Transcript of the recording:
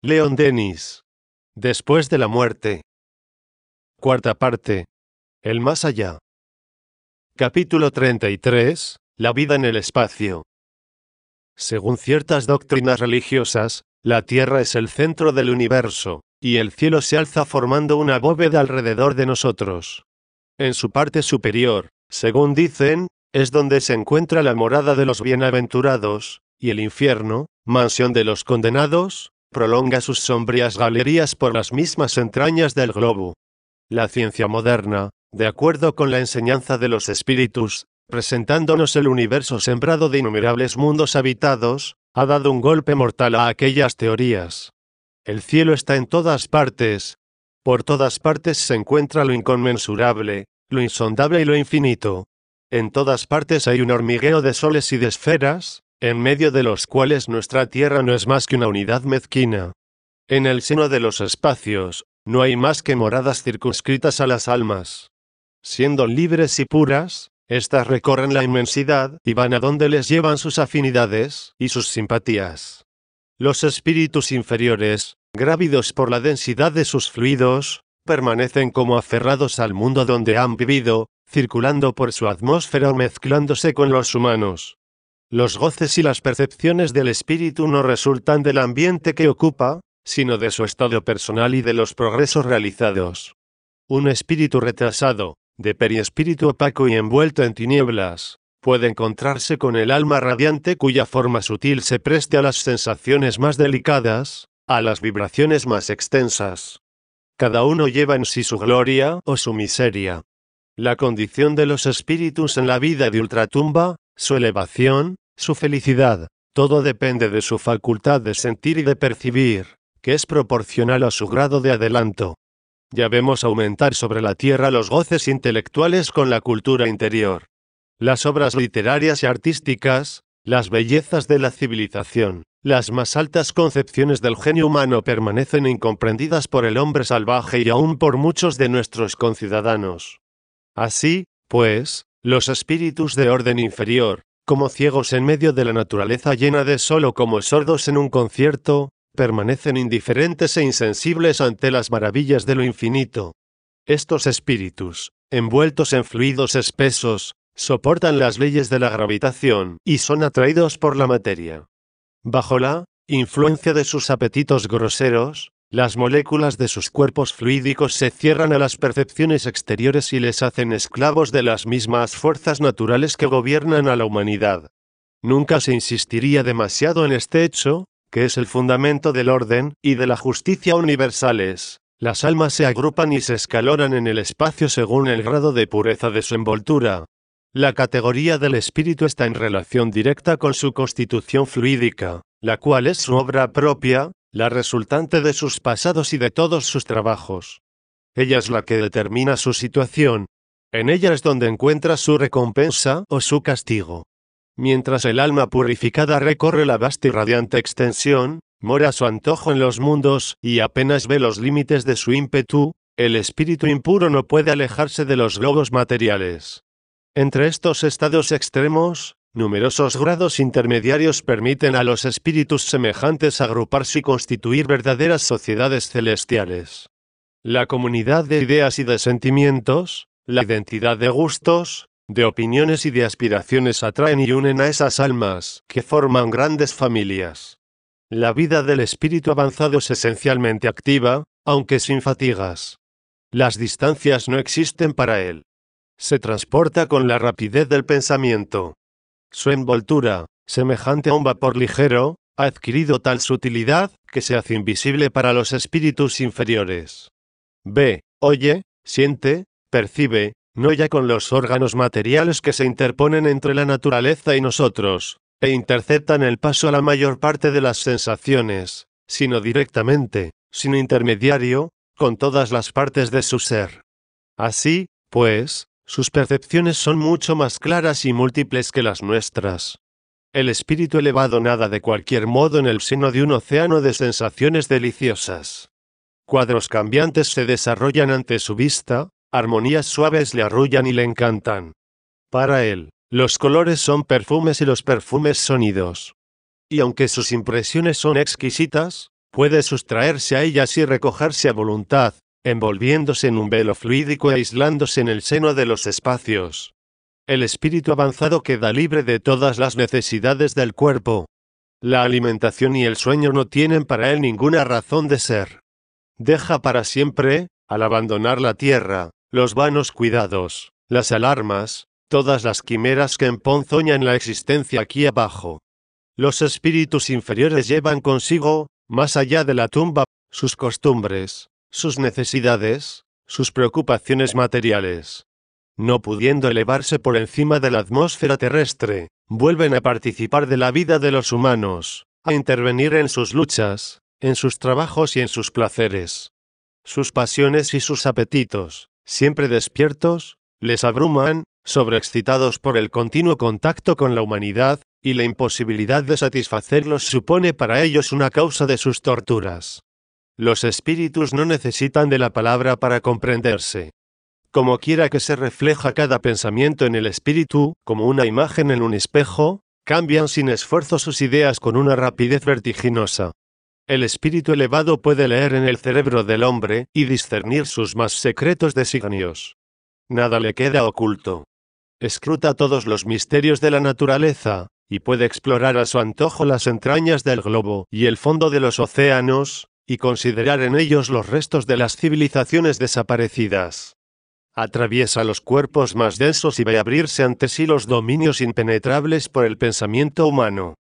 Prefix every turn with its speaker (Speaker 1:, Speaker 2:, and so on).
Speaker 1: Leon Denis. Después de la muerte. Cuarta parte. El más allá. Capítulo 33. La vida en el espacio. Según ciertas doctrinas religiosas, la Tierra es el centro del universo, y el cielo se alza formando una bóveda alrededor de nosotros. En su parte superior, según dicen, es donde se encuentra la morada de los bienaventurados, y el infierno, mansión de los condenados, prolonga sus sombrías galerías por las mismas entrañas del globo. La ciencia moderna, de acuerdo con la enseñanza de los espíritus, presentándonos el universo sembrado de innumerables mundos habitados, ha dado un golpe mortal a aquellas teorías. El cielo está en todas partes. Por todas partes se encuentra lo inconmensurable, lo insondable y lo infinito. En todas partes hay un hormigueo de soles y de esferas, en medio de los cuales nuestra Tierra no es más que una unidad mezquina. En el seno de los espacios, no hay más que moradas circunscritas a las almas. Siendo libres y puras, éstas recorren la inmensidad y van a donde les llevan sus afinidades y sus simpatías. Los espíritus inferiores, grávidos por la densidad de sus fluidos, permanecen como aferrados al mundo donde han vivido, circulando por su atmósfera o mezclándose con los humanos. Los goces y las percepciones del espíritu no resultan del ambiente que ocupa, sino de su estado personal y de los progresos realizados. Un espíritu retrasado, de periespíritu opaco y envuelto en tinieblas, puede encontrarse con el alma radiante cuya forma sutil se preste a las sensaciones más delicadas, a las vibraciones más extensas. Cada uno lleva en sí su gloria o su miseria. La condición de los espíritus en la vida de ultratumba, su elevación, su felicidad, todo depende de su facultad de sentir y de percibir, que es proporcional a su grado de adelanto. Ya vemos aumentar sobre la tierra los goces intelectuales con la cultura interior. Las obras literarias y artísticas, las bellezas de la civilización, las más altas concepciones del genio humano permanecen incomprendidas por el hombre salvaje y aún por muchos de nuestros conciudadanos. Así, pues, los espíritus de orden inferior, como ciegos en medio de la naturaleza llena de sol o como sordos en un concierto, permanecen indiferentes e insensibles ante las maravillas de lo infinito. Estos espíritus, envueltos en fluidos espesos, soportan las leyes de la gravitación y son atraídos por la materia. Bajo la influencia de sus apetitos groseros, las moléculas de sus cuerpos fluídicos se cierran a las percepciones exteriores y les hacen esclavos de las mismas fuerzas naturales que gobiernan a la humanidad. Nunca se insistiría demasiado en este hecho, que es el fundamento del orden y de la justicia universales. Las almas se agrupan y se escalonan en el espacio según el grado de pureza de su envoltura. La categoría del espíritu está en relación directa con su constitución fluídica, la cual es su obra propia, la resultante de sus pasados y de todos sus trabajos. Ella es la que determina su situación. En ella es donde encuentra su recompensa o su castigo. Mientras el alma purificada recorre la vasta y radiante extensión, mora a su antojo en los mundos y apenas ve los límites de su ímpetu, el espíritu impuro no puede alejarse de los globos materiales. Entre estos estados extremos, numerosos grados intermediarios permiten a los espíritus semejantes agruparse y constituir verdaderas sociedades celestiales. La comunidad de ideas y de sentimientos, la identidad de gustos, de opiniones y de aspiraciones atraen y unen a esas almas, que forman grandes familias. La vida del espíritu avanzado es esencialmente activa, aunque sin fatigas. Las distancias no existen para él. Se transporta con la rapidez del pensamiento. Su envoltura, semejante a un vapor ligero, ha adquirido tal sutilidad, que se hace invisible para los espíritus inferiores. Ve, oye, siente, percibe, no ya con los órganos materiales que se interponen entre la naturaleza y nosotros, e interceptan el paso a la mayor parte de las sensaciones, sino directamente, sin intermediario, con todas las partes de su ser. Así, pues, sus percepciones son mucho más claras y múltiples que las nuestras. El espíritu elevado nada de cualquier modo en el seno de un océano de sensaciones deliciosas. Cuadros cambiantes se desarrollan ante su vista, armonías suaves le arrullan y le encantan. Para él, los colores son perfumes y los perfumes sonidos. Y aunque sus impresiones son exquisitas, Puede sustraerse a ellas y recogerse a voluntad, envolviéndose en un velo fluídico e aislándose en el seno de los espacios. El espíritu avanzado queda libre de todas las necesidades del cuerpo. La alimentación y el sueño no tienen para él ninguna razón de ser. Deja para siempre, al abandonar la tierra, los vanos cuidados, las alarmas, todas las quimeras que emponzoñan la existencia aquí abajo. Los espíritus inferiores llevan consigo, más allá de la tumba, sus costumbres, sus necesidades, sus preocupaciones materiales. No pudiendo elevarse por encima de la atmósfera terrestre, vuelven a participar de la vida de los humanos, a intervenir en sus luchas, en sus trabajos y en sus placeres. Sus pasiones y sus apetitos, siempre despiertos, les abruman, sobreexcitados por el continuo contacto con la humanidad, y la imposibilidad de satisfacerlos supone para ellos una causa de sus torturas. Los espíritus no necesitan de la palabra para comprenderse. Como quiera que se refleja cada pensamiento en el espíritu, como una imagen en un espejo, cambian sin esfuerzo sus ideas con una rapidez vertiginosa. El espíritu elevado puede leer en el cerebro del hombre y discernir sus más secretos designios. Nada le queda oculto. Escruta todos los misterios de la naturaleza, y puede explorar a su antojo las entrañas del globo y el fondo de los océanos, y considerar en ellos los restos de las civilizaciones desaparecidas. Atraviesa los cuerpos más densos y ve abrirse ante sí los dominios impenetrables por el pensamiento humano.